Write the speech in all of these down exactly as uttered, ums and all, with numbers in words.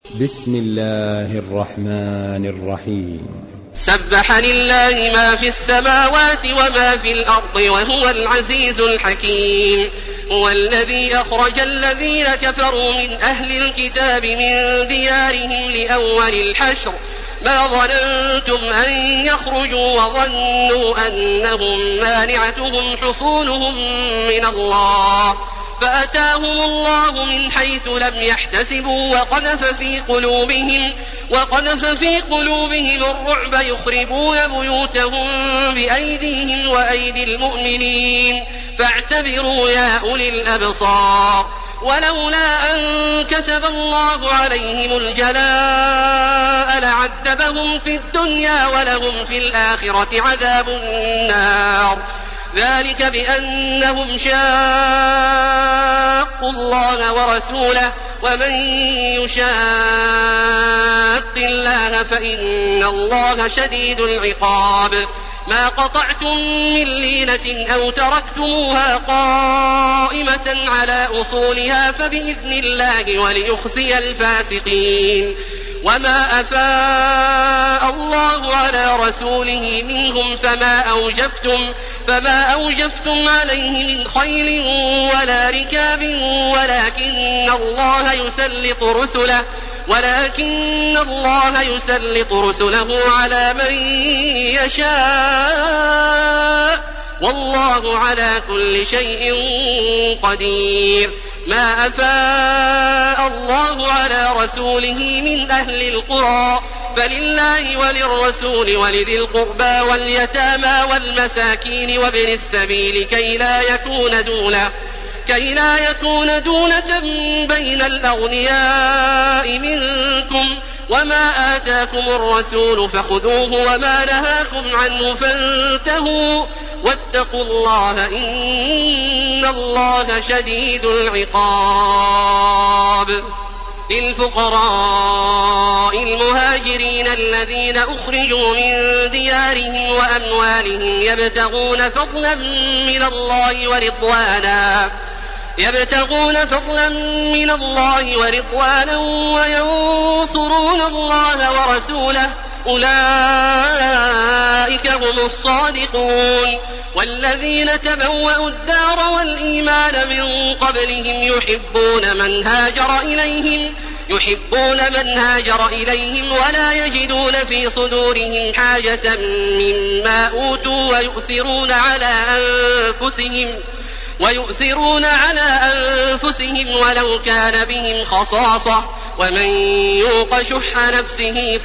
بسم الله الرحمن الرحيم. سبح لله ما في السماوات وما في الأرض وهو العزيز الحكيم. هو الذي أخرج الذين كفروا من أهل الكتاب من ديارهم لأول الحشر ما ظننتم أن يخرجوا وظنوا أنهم مانعتهم حصونهم من الله فأتاهم الله من حيث لم يحتسبوا وقذف في قلوبهم وقذف في قلوبهم الرعب يخربون بيوتهم بأيديهم وأيدي المؤمنين فاعتبروا يا أولي الأبصار. ولولا أن كتب الله عليهم الجلاء لعذبهم في الدنيا ولهم في الآخرة عذاب النار ذلك بأنهم شاقوا الله ورسوله ومن يشاق الله فإن الله شديد العقاب. ما قطعتم من لينة أو تركتموها قائمة على أصولها فبإذن الله وليخزي الفاسقين. وما أفاء الله على رسوله منهم فما أوجفتم, فما أوجفتم عليه من خيل ولا ركاب ولكن الله يسلط رسله ولكن الله يسلط رسله على من يشاء والله على كل شيء قدير. ما أفاء الله على رسوله من أهل القرى فلله وللرسول ولذي القربى واليتامى والمساكين وابن السبيل كي لا يكون دولة كي لا يكون دولة بين الأغنياء منكم. وما آتاكم الرسول فخذوه وما نهاكم عنه فانتهوا واتقوا الله إن الله شديد العقاب. للفقراء المهاجرين الذين أخرجوا من ديارهم وأموالهم يبتغون فضلا من الله ورضوانا يبتغون فضلا من الله ورضوانا وينصرون الله ورسوله أولئك هم الصادقون. والذين تبوأوا الدار والإيمان من قبلهم يحبون من هاجر إليهم يحبون من هاجر إليهم ولا يجدون في صدورهم حاجة مما أوتوا ويؤثرون على أنفسهم ويؤثرون على أنفسهم ولو كان بهم خصاصة ومن يوق شح نفسه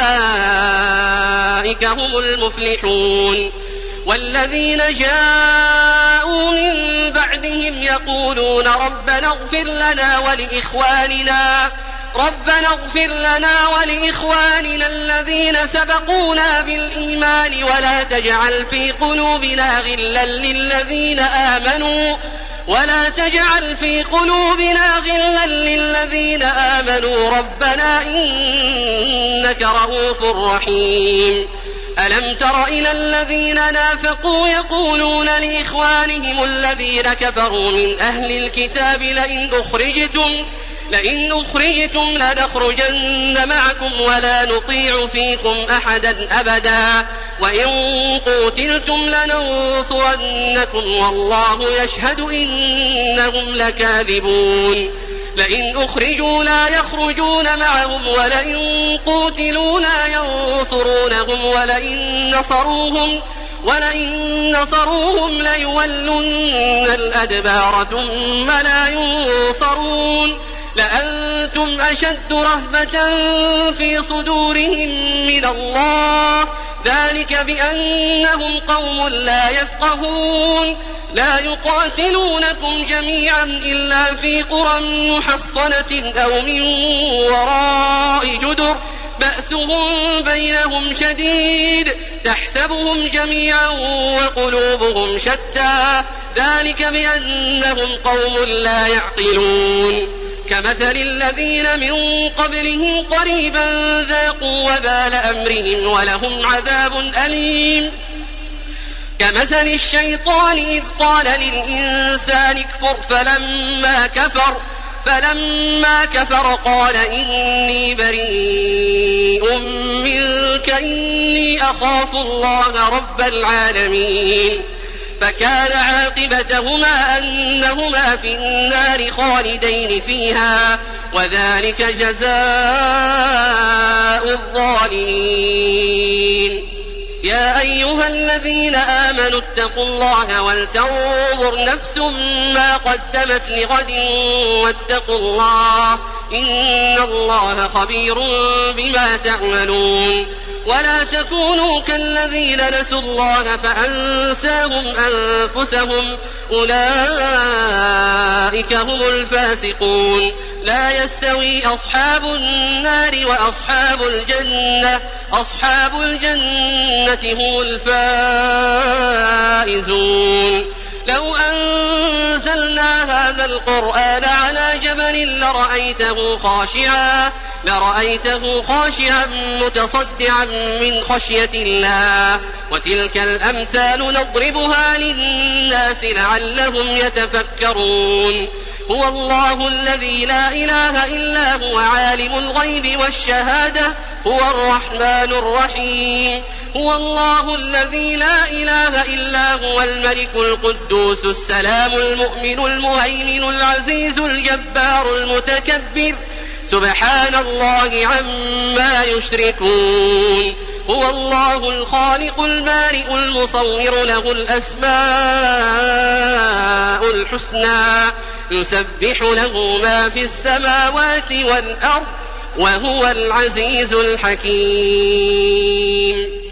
فأولئك هم المفلحون. والذين جاءوا من بعدهم يقولون ربنا اغفر لنا ولإخواننا ربنا اغفر لنا ولإخواننا الذين سبقونا بالإيمان ولا تجعل في قلوبنا غلا للذين آمنوا ولا تجعل في قلوبنا غلا للذين آمنوا ربنا إنك رؤوف رحيم. ألم تر إلى الذين نافقوا يقولون لإخوانهم الذين كفروا من أهل الكتاب لئن أخرجتم لئن أخرجتم لنخرجن معكم ولا نطيع فيكم أحدا أبدا وإن قوتلتم لننصرنكم والله يشهد إنهم لكاذبون. لئن أخرجوا لا يخرجون معهم ولئن قوتلوا لا ينصرونهم ولئن نصروهم ولئن نصروهم ليولن الأدبار ثم لا ينصرون. لأنتم أشد رهبة في صدورهم من الله ذلك بأنهم قوم لا يفقهون. لا يقاتلونكم جميعا إلا في قرى محصنة أو من وراء جدر بأسهم بينهم شديد تحسبهم جميعا وقلوبهم شتى ذلك بأنهم قوم لا يعقلون. كمثل الذين من قبلهم قريبا ذاقوا وبال أمرهم ولهم عذاب أليم. كمثل الشيطان إذ قال للإنسان اكفر فلما كفر فلما كفر قال إني بريء منك إني أخاف الله رب العالمين. فكان عاقبتهما أنهما في النار خالدين فيها وذلك جزاء الظالمين. يا أيها الذين آمنوا اتقوا الله ولتنظر نفس ما قدمت لغد واتقوا الله إن الله خبير بما تعملون. ولا تكونوا كالذين نسوا الله فأنساهم أنفسهم أولئك هم الفاسقون. لا يستوي أصحاب النار وأصحاب الجنة أصحاب الجنة هم الفائزون. لو أنزلنا هذا القرآن على جبل لرأيته خاشعا لرأيته خاشعا متصدعا من خشية الله. وتلك الأمثال نضربها للناس لعلهم يتفكرون. هو الله الذي لا إله إلا هو عالم الغيب والشهادة هو الرحمن الرحيم. هو الله الذي لا إله إلا هو الملك القدوس السلام المؤمن المهيمن العزيز الجبار المتكبر سبحان الله عما يشركون. هو الله الخالق البارئ المصور له الأسماء الحسنى يسبح له ما في السماوات والأرض وهو العزيز الحكيم.